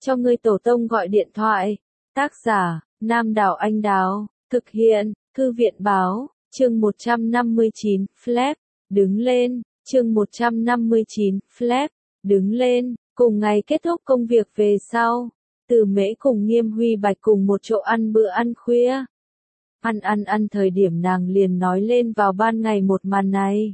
cho ngươi tổ tông gọi điện thoại. Tác giả, Nam Đảo Anh Đào, thực hiện, Thư viện báo, chương 159, Flap, đứng lên, chương 159, Flap, đứng lên, cùng ngày kết thúc công việc về sau. Từ Mễ cùng Nghiêm Huy Bạch cùng một chỗ ăn bữa ăn khuya. Ăn thời điểm nàng liền nói lên vào ban ngày một màn này.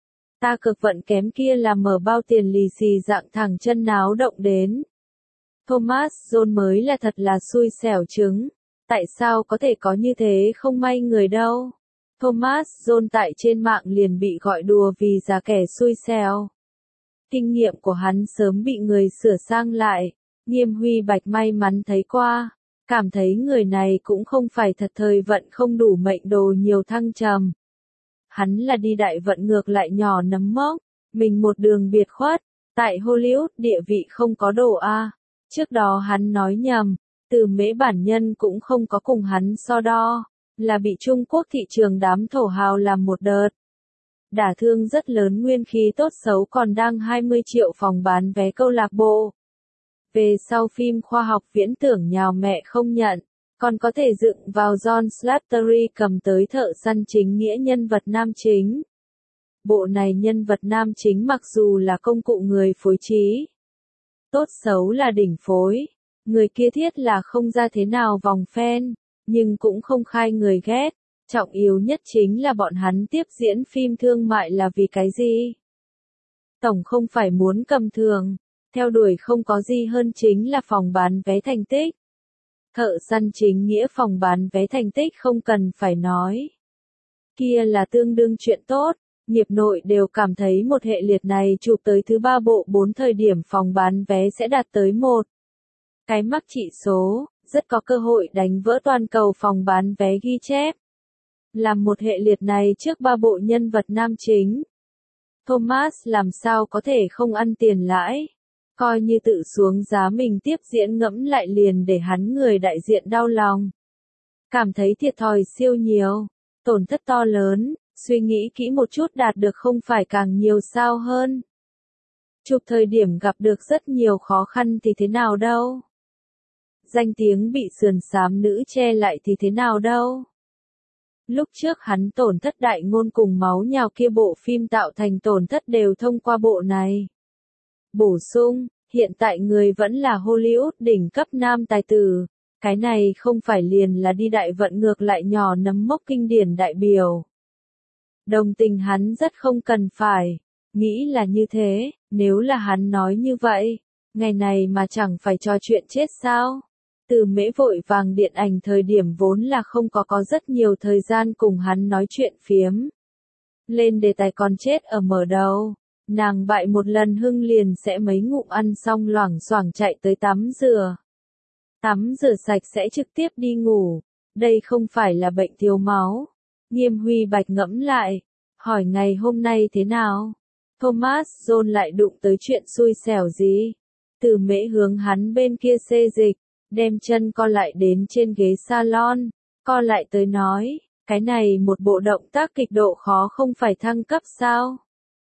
Ta cực vận kém kia là mở bao tiền lì xì dạng thẳng chân náo động đến. Thomas John mới là thật là xui xẻo trứng. Tại sao có thể có như thế không may người đâu. Thomas John tại trên mạng liền bị gọi đùa vì là kẻ xui xẻo. Kinh nghiệm của hắn sớm bị người sửa sang lại. Nghiêm Huy Bạch may mắn thấy qua. Cảm thấy người này cũng không phải thật thời vận không đủ mệnh đồ nhiều thăng trầm. Hắn là đi đại vận ngược lại nhỏ nấm mốc, mình một đường biệt khuất, tại Hollywood địa vị không có đồ A. Trước đó hắn nói nhầm, Từ Mễ bản nhân cũng không có cùng hắn so đo, là bị Trung Quốc thị trường đám thổ hào làm một đợt. Đả thương rất lớn nguyên khí tốt xấu còn đang 20 triệu phòng bán vé câu lạc bộ. Về sau phim khoa học viễn tưởng nhào mẹ không nhận, còn có thể dựng vào John Slattery cầm tới thợ săn chính nghĩa nhân vật nam chính. Bộ này nhân vật nam chính mặc dù là công cụ người phối trí, tốt xấu là đỉnh phối, người kia thiết là không ra thế nào vòng fan, nhưng cũng không khai người ghét. Trọng yếu nhất chính là bọn hắn tiếp diễn phim thương mại là vì cái gì? Tổng không phải muốn cầm thường, theo đuổi không có gì hơn chính là phòng bán vé thành tích. Thợ săn chính nghĩa phòng bán vé thành tích không cần phải nói. Kia là tương đương chuyện tốt, nghiệp nội đều cảm thấy một hệ liệt này chụp tới thứ 3 bộ 4 thời điểm phòng bán vé sẽ đạt tới 1 cái mắc chỉ số, rất có cơ hội đánh vỡ toàn cầu phòng bán vé ghi chép. Làm một hệ liệt này trước 3 bộ nhân vật nam chính. Thomas làm sao có thể không ăn tiền lãi. Coi như tự xuống giá mình tiếp diễn ngẫm lại liền để hắn người đại diện đau lòng. Cảm thấy thiệt thòi siêu nhiều, tổn thất to lớn, suy nghĩ kỹ một chút đạt được không phải càng nhiều sao hơn. Chụp thời điểm gặp được rất nhiều khó khăn thì thế nào đâu. Danh tiếng bị sườn xám nữ che lại thì thế nào đâu. Lúc trước hắn tổn thất đại ngôn cùng máu nhào kia bộ phim tạo thành tổn thất đều thông qua bộ này. Bổ sung, hiện tại người vẫn là Hollywood đỉnh cấp nam tài tử, cái này không phải liền là đi đại vận ngược lại nhỏ nấm mốc kinh điển đại biểu. Đồng tình hắn rất không cần phải, nghĩ là như thế, nếu là hắn nói như vậy, ngày này mà chẳng phải trò chuyện chết sao. Từ Mễ vội vàng điện ảnh thời điểm vốn là không có rất nhiều thời gian cùng hắn nói chuyện phiếm. Lên đề tài còn chết ở mở đầu. Nàng bại một lần hưng liền sẽ mấy ngụm ăn xong loảng xoảng chạy tới tắm rửa. Tắm rửa sạch sẽ trực tiếp đi ngủ. Đây không phải là bệnh thiếu máu. Nghiêm Huy Bạch ngẫm lại. Hỏi ngày hôm nay thế nào? Thomas John lại đụng tới chuyện xui xẻo gì? Từ Mễ hướng hắn bên kia xê dịch. Đem chân co lại đến trên ghế salon. Co lại tới nói. Cái này một bộ động tác kịch độ khó không phải thăng cấp sao?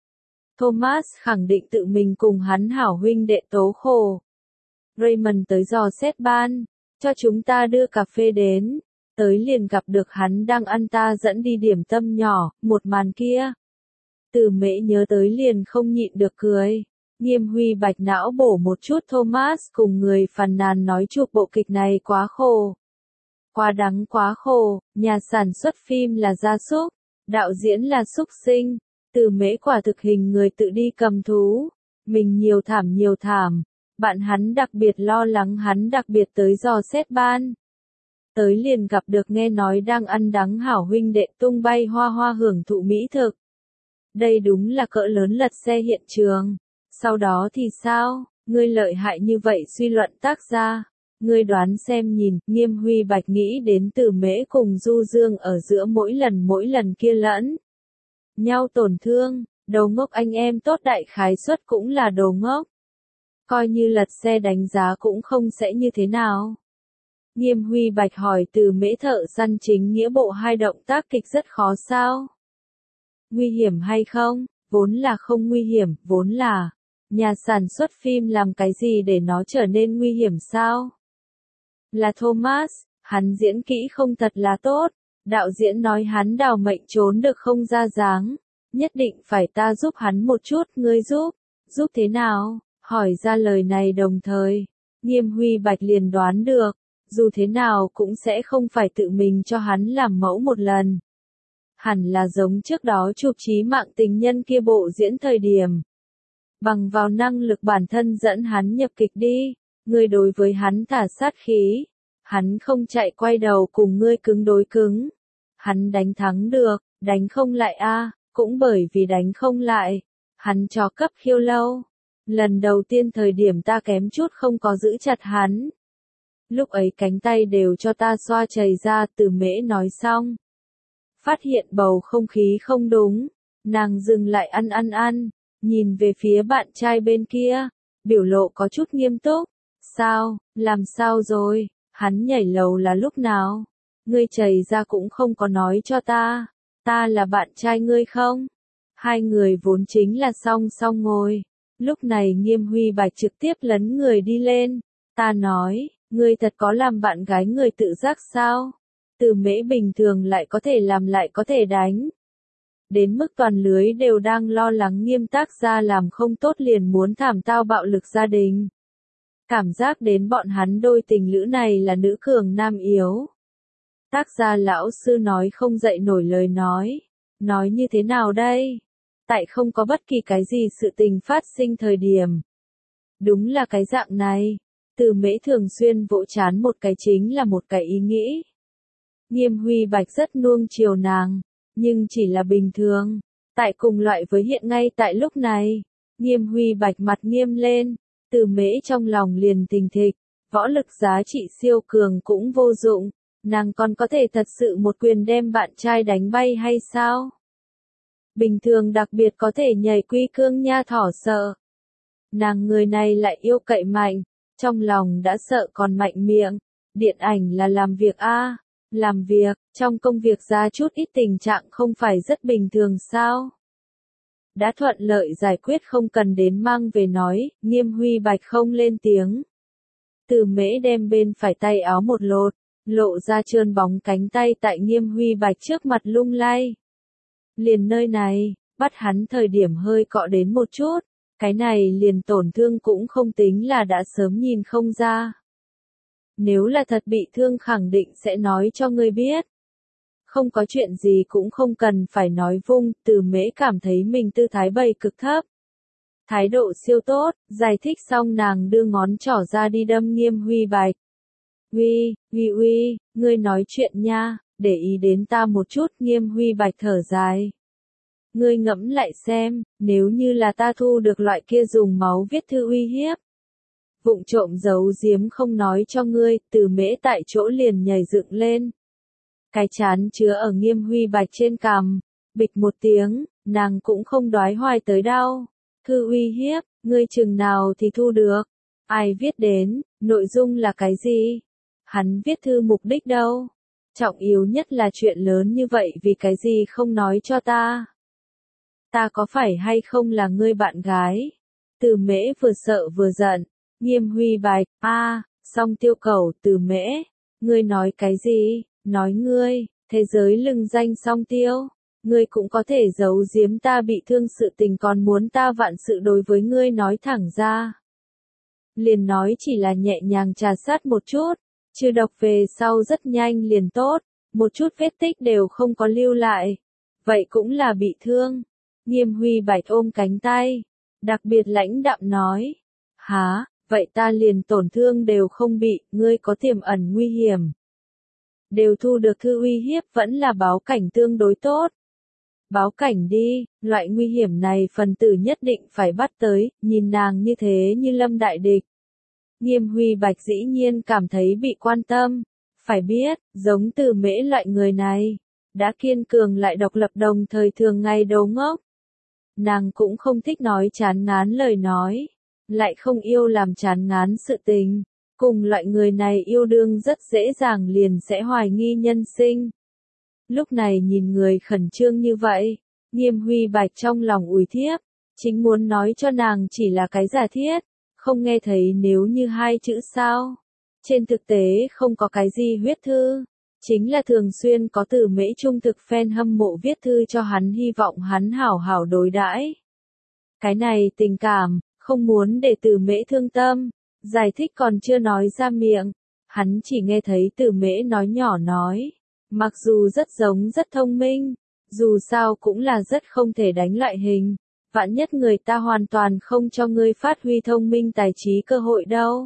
Thomas khẳng định tự mình cùng hắn hảo huynh đệ tố khổ. Raymond tới dò xét ban, cho chúng ta đưa cà phê đến, tới liền gặp được hắn đang ăn ta dẫn đi điểm tâm nhỏ, một màn kia. Từ Mễ nhớ tới liền không nhịn được cười. Nghiêm Huy Bạch não bổ một chút Thomas cùng người phàn nàn nói chụp bộ kịch này quá khổ. Quá đắng quá khổ, nhà sản xuất phim là gia súc, đạo diễn là súc sinh. Từ Mễ quả thực hình người tự đi cầm thú, mình nhiều thảm, bạn hắn đặc biệt lo lắng hắn đặc biệt tới dò xét ban. Tới liền gặp được nghe nói đang ăn đắng hảo huynh đệ tung bay hoa hoa hưởng thụ mỹ thực. Đây đúng là cỡ lớn lật xe hiện trường. Sau đó thì sao, ngươi lợi hại như vậy suy luận tác ra. Ngươi đoán xem nhìn, Nghiêm Huy Bạch nghĩ đến Từ Mễ cùng Du Dương ở giữa mỗi lần kia lẫn nhau tổn thương, đồ ngốc anh em tốt đại khái suất cũng là đồ ngốc. Coi như lật xe đánh giá cũng không sẽ như thế nào. Nghiêm Huy Bạch hỏi Từ Mễ thợ săn chính nghĩa bộ 2 động tác kịch rất khó sao? Nguy hiểm hay không? Vốn là không nguy hiểm, vốn là. Nhà sản xuất phim làm cái gì để nó trở nên nguy hiểm sao? Là Thomas, hắn diễn kỹ không thật là tốt. Đạo diễn nói hắn đào mệnh trốn được không ra dáng. Nhất định phải ta giúp hắn một chút, ngươi giúp. Giúp thế nào? Hỏi ra lời này đồng thời. Nghiêm Huy Bạch liền đoán được. Dù thế nào cũng sẽ không phải tự mình cho hắn làm mẫu một lần. Hẳn là giống trước đó chụp Chí Mạng Tình Nhân kia bộ diễn thời điểm. Bằng vào năng lực bản thân dẫn hắn nhập kịch đi. Ngươi đối với hắn thả sát khí. Hắn không chạy quay đầu cùng ngươi cứng đối cứng. Hắn đánh thắng được, đánh không lại a, cũng bởi vì đánh không lại. Hắn cho cấp khiêu lâu. Lần đầu tiên thời điểm ta kém chút không có giữ chặt hắn. Lúc ấy cánh tay đều cho ta xoa chảy ra, Từ Mễ nói xong. Phát hiện bầu không khí không đúng. Nàng dừng lại ăn. Nhìn về phía bạn trai bên kia. Biểu lộ có chút nghiêm túc. Sao, làm sao rồi, hắn nhảy lầu là lúc nào? Ngươi chảy ra cũng không có nói cho ta. Ta là bạn trai ngươi không? Hai người vốn chính là song song ngồi. Lúc này Nghiêm Huy Bạch trực tiếp lấn người đi lên. Ta nói, ngươi thật có làm bạn gái người tự giác sao? Từ Mễ bình thường lại có thể làm lại có thể đánh. Đến mức toàn lưới đều đang lo lắng Nghiêm tác gia làm không tốt liền muốn thảm tao bạo lực gia đình. Cảm giác đến bọn hắn đôi tình lữ này là nữ cường nam yếu. Tác gia lão sư nói không dậy nổi lời nói. Nói như thế nào đây? Tại không có bất kỳ cái gì sự tình phát sinh thời điểm. Đúng là cái dạng này. Từ Mễ thường xuyên vỗ chán một cái chính là một cái ý nghĩ. Nghiêm Huy Bạch rất nuông chiều nàng. Nhưng chỉ là bình thường. Tại cùng loại với hiện ngay tại lúc này. Nghiêm Huy Bạch mặt nghiêm lên. Từ Mễ trong lòng liền thình thịch. Võ lực giá trị siêu cường cũng vô dụng. Nàng còn có thể thật sự một quyền đem bạn trai đánh bay hay sao? Bình thường đặc biệt có thể nhảy quy cương nha thỏ sợ. Nàng người này lại yêu cậy mạnh. Trong lòng đã sợ còn mạnh miệng. Điện ảnh là làm việc a, làm việc, trong công việc ra chút ít tình trạng không phải rất bình thường sao? Đã thuận lợi giải quyết không cần đến mang về nói, Nghiêm Huy Bạch không lên tiếng. Từ Mễ đem bên phải tay áo một lột, lộ ra trơn bóng cánh tay tại Nghiêm Huy Bạch trước mặt lung lay. Liền nơi này, bắt hắn thời điểm hơi cọ đến một chút, cái này liền tổn thương cũng không tính là đã sớm nhìn không ra. Nếu là thật bị thương khẳng định sẽ nói cho ngươi biết. Không có chuyện gì cũng không cần phải nói vung, Từ Mễ cảm thấy mình tư thái bày cực thấp. Thái độ siêu tốt, giải thích xong nàng đưa ngón trỏ ra đi đâm Nghiêm Huy Bạch. Uy, ngươi nói chuyện nha, để ý đến ta một chút, Nghiêm Huy Bạch thở dài. Ngươi ngẫm lại xem, nếu như là ta thu được loại kia dùng máu viết thư uy hiếp. Vụng trộm giấu giếm không nói cho ngươi, Từ Mễ tại chỗ liền nhảy dựng lên. Cái chán chứa ở Nghiêm Huy Bạch trên cằm, bịch một tiếng, nàng cũng không đoái hoài tới đau. Thư uy hiếp, ngươi chừng nào thì thu được? Ai viết đến, nội dung là cái gì? Hắn viết thư mục đích đâu? Trọng yếu nhất là chuyện lớn như vậy vì cái gì không nói cho ta? Ta có phải hay không là ngươi bạn gái? Từ Mễ vừa sợ vừa giận. Nghiêm Huy Bạch, song tiêu cầu, Từ Mễ. Ngươi nói cái gì? Nói ngươi, thế giới lừng danh song tiêu. Ngươi cũng có thể giấu giếm ta bị thương sự tình còn muốn ta vạn sự đối với ngươi nói thẳng ra. Liền nói chỉ là nhẹ nhàng trà sát một chút, trừ độc về sau rất nhanh liền tốt, một chút vết tích đều không có lưu lại. Vậy cũng là bị thương. Nghiêm Huy Bạch ôm cánh tay, đặc biệt lãnh đạm nói. Hả, vậy ta liền tổn thương đều không bị, ngươi có tiềm ẩn nguy hiểm. Đều thu được thư uy hiếp vẫn là báo cảnh tương đối tốt. Báo cảnh đi, loại nguy hiểm này phần tử nhất định phải bắt tới, nhìn nàng như thế như lâm đại địch. Nghiêm Huy Bạch dĩ nhiên cảm thấy bị quan tâm. Phải biết, giống Từ Mễ loại người này, đã kiên cường lại độc lập đồng thời thường ngày đầu ngốc. Nàng cũng không thích nói chán ngán lời nói, lại không yêu làm chán ngán sự tình. Cùng loại người này yêu đương rất dễ dàng liền sẽ hoài nghi nhân sinh. Lúc này nhìn người khẩn trương như vậy, Nghiêm Huy Bạch trong lòng ủi thiếp, Chính muốn nói cho nàng chỉ là cái giả thiết, không nghe thấy nếu như hai chữ sao. Trên thực tế không có cái gì huyết thư, chính là thường xuyên có Từ Mễ trung thực fan hâm mộ viết thư cho hắn hy vọng hắn hảo hảo đối đãi. Cái này tình cảm, không muốn để Từ Mễ thương tâm, giải thích còn chưa nói ra miệng, hắn chỉ nghe thấy Từ Mễ nói nhỏ nói, mặc dù rất giống rất thông minh, dù sao cũng là rất không thể đánh loại hình, vạn nhất người ta hoàn toàn không cho ngươi phát huy thông minh tài trí cơ hội đâu.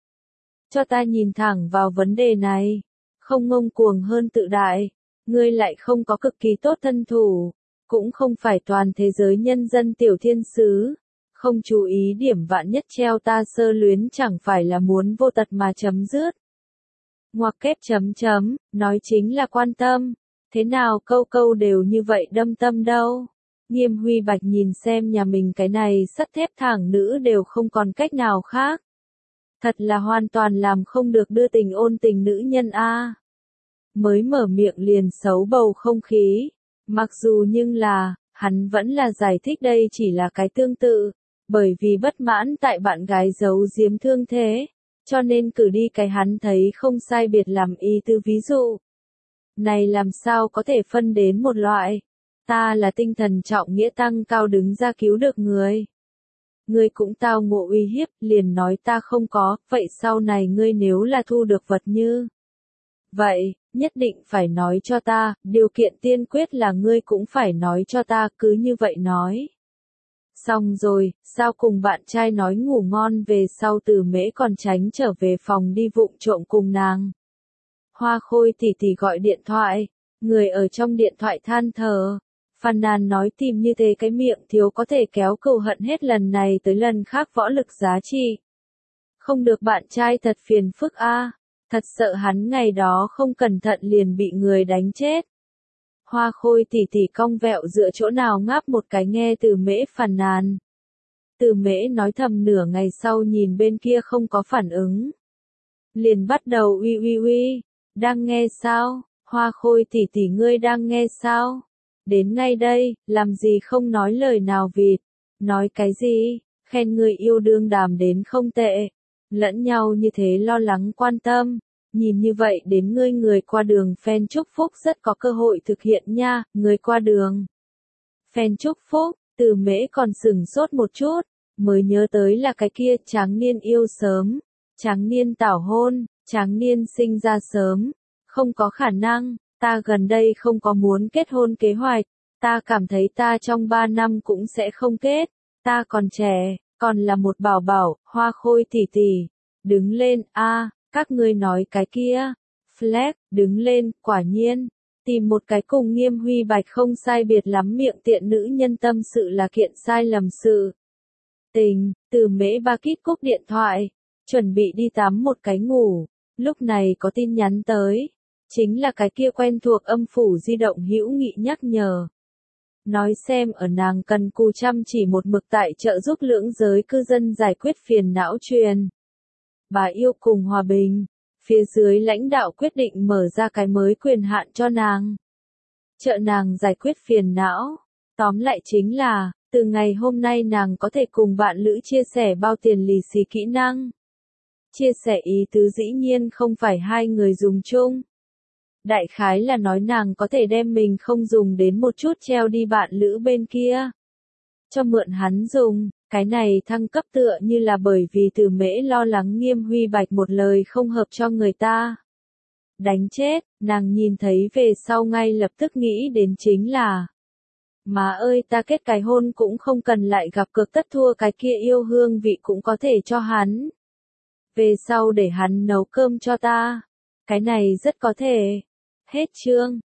Cho ta nhìn thẳng vào vấn đề này, không ngông cuồng hơn tự đại, ngươi lại không có cực kỳ tốt thân thủ, cũng không phải toàn thế giới nhân dân tiểu thiên sứ, không chú ý điểm vạn nhất treo ta sơ luyến chẳng phải là muốn vô tật mà chấm dứt. Ngoặc kép chấm chấm, nói chính là quan tâm, thế nào câu câu đều như vậy đâm tâm đâu. Nghiêm Huy Bạch nhìn xem nhà mình cái này sắt thép thẳng nữ đều không còn cách nào khác. Thật là hoàn toàn làm không được đưa tình ôn tình nữ nhân a. Mới mở miệng liền xấu bầu không khí, mặc dù nhưng là, hắn vẫn là giải thích đây chỉ là cái tương tự, bởi vì bất mãn tại bạn gái giấu giếm thương thế, cho nên cử đi cái hắn thấy không sai biệt làm y tư ví dụ. Này làm sao có thể phân đến một loại, ta là tinh thần trọng nghĩa tăng cao đứng ra cứu được người. Ngươi cũng tao ngộ uy hiếp, liền nói ta không có, vậy sau này ngươi nếu là thu được vật như vậy, nhất định phải nói cho ta, điều kiện tiên quyết là ngươi cũng phải nói cho ta, cứ như vậy nói. Xong rồi, sao cùng bạn trai nói ngủ ngon về sau Từ Mễ còn tránh trở về phòng đi vụng trộm cùng nàng. Hoa Khôi tỷ tỷ gọi điện thoại, người ở trong điện thoại than thở, phàn nàn nói tìm như thế cái miệng thiếu có thể kéo cừu hận hết lần này tới lần khác võ lực giá trị. Không được bạn trai thật phiền phức a, thật sợ hắn ngày đó không cẩn thận liền bị người đánh chết. Hoa Khôi tỷ tỷ cong vẹo dựa chỗ nào ngáp một cái nghe Từ Mễ phàn nàn. Từ Mễ nói thầm nửa ngày sau nhìn bên kia không có phản ứng. Liền bắt đầu uy uy uy, đang nghe sao, Hoa Khôi tỷ tỷ ngươi đang nghe sao? Đến ngay đây, làm gì không nói lời nào vịt, nói cái gì, khen người yêu đương đàm đến không tệ, lẫn nhau như thế lo lắng quan tâm, nhìn như vậy đến ngươi người qua đường fan chúc phúc rất có cơ hội thực hiện nha, người qua đường. Fan chúc phúc, Từ Mễ còn sửng sốt một chút, mới nhớ tới là cái kia tráng niên yêu sớm, tráng niên tảo hôn, tráng niên sinh ra sớm, không có khả năng. Ta gần đây không có muốn kết hôn kế hoạch, ta cảm thấy ta trong 3 năm cũng sẽ không kết, ta còn trẻ, còn là một bảo bảo, Hoa Khôi tỷ tỷ, đứng lên, a, các ngươi nói cái kia, Flex, đứng lên, quả nhiên, tìm một cái cùng Nghiêm Huy Bạch không sai biệt lắm miệng tiện nữ nhân tâm sự là kiện sai lầm sự. Tình, Từ Mễ Ba Kít cúp điện thoại, chuẩn bị đi tắm một cái ngủ, lúc này có tin nhắn tới. Chính là cái kia quen thuộc âm phủ di động hữu nghị nhắc nhở. Nói xem ở nàng cần cù chăm chỉ một mực tại trợ giúp lưỡng giới cư dân giải quyết phiền não truyền. Bà yêu cùng hòa bình, phía dưới lãnh đạo quyết định mở ra cái mới quyền hạn cho nàng. Trợ nàng giải quyết phiền não. Tóm lại chính là, từ ngày hôm nay nàng có thể cùng bạn lữ chia sẻ bao tiền lì xì kỹ năng. Chia sẻ ý tứ dĩ nhiên không phải hai người dùng chung. Đại khái là nói nàng có thể đem mình không dùng đến một chút treo đi bạn lữ bên kia. Cho mượn hắn dùng, cái này thăng cấp tựa như là bởi vì Từ Mễ lo lắng Nghiêm Huy Bạch một lời không hợp cho người ta. Đánh chết, nàng nhìn thấy về sau ngay lập tức nghĩ đến chính là. Má ơi ta kết cái hôn cũng không cần lại gặp cược tất thua cái kia yêu hương vị cũng có thể cho hắn. Về sau để hắn nấu cơm cho ta. Cái này rất có thể. Hết chương.